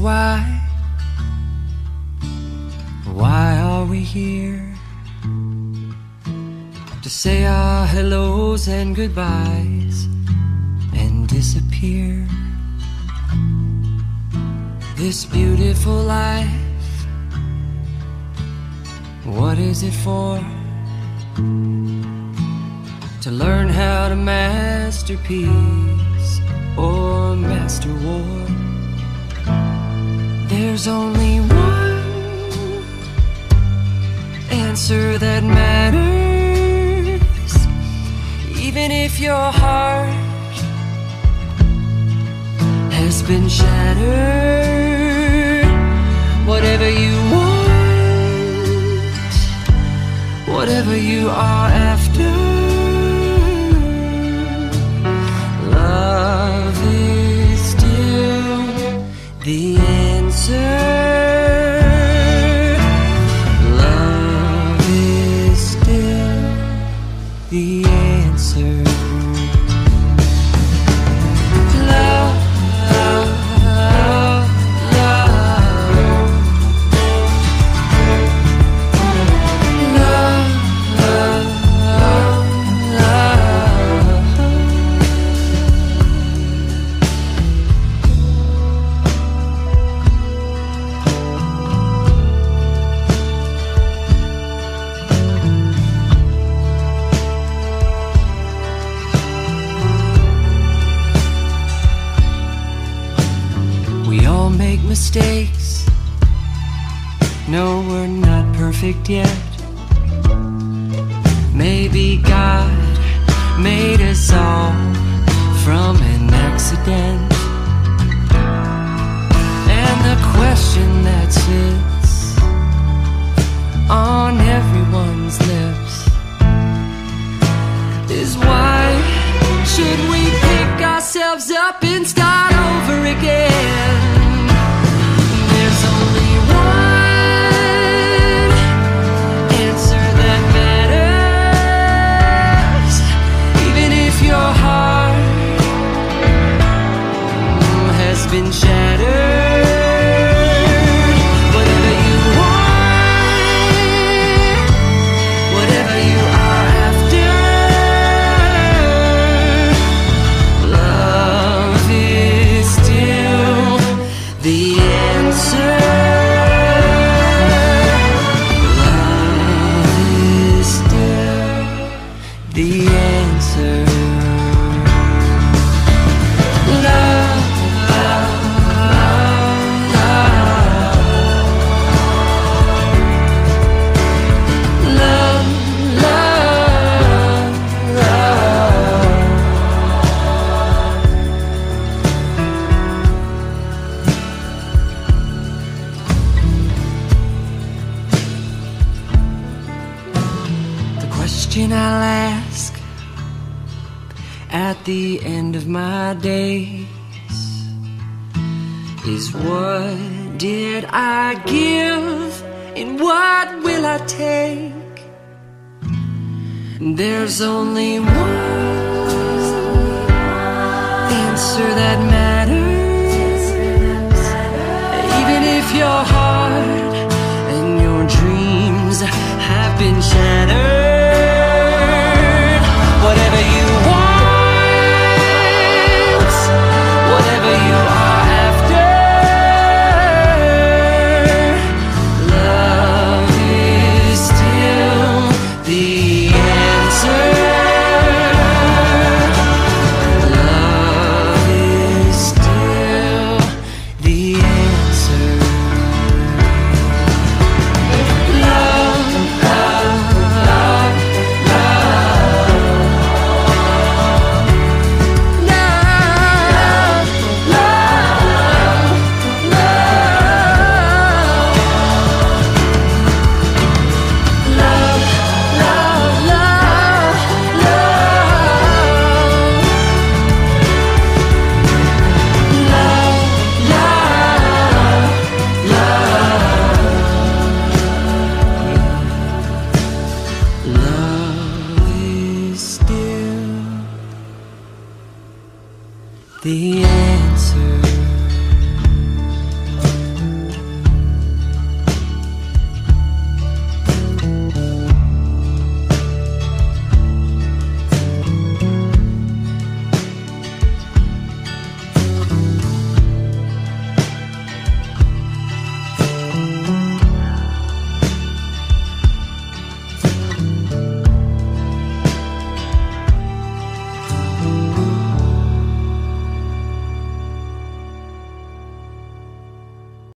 Why are we here? To say our hellos and goodbyes and disappear. This beautiful life, what is it for? To learn how to master peace or master war. There's only one answer that matters, even if your heart has been shattered. Whatever you want, whatever you are after, love is still the answer. Love is still the answer. Love, love, love, love, love, we all make mistakes. No, we're not perfect yet. Maybe God made us all from an accident. And the question that sits on everyone's lips is why should we pick ourselves up and start over again? There's only one answer that matters, even if your heart has been shattered. Whatever you want, whatever you are after, love is still the answer. Love is still the answer. Love, love, love, love, love. The question I'll ask at the end of my days is, what did I give and what will I take? There's only one answer that matters, even if your heart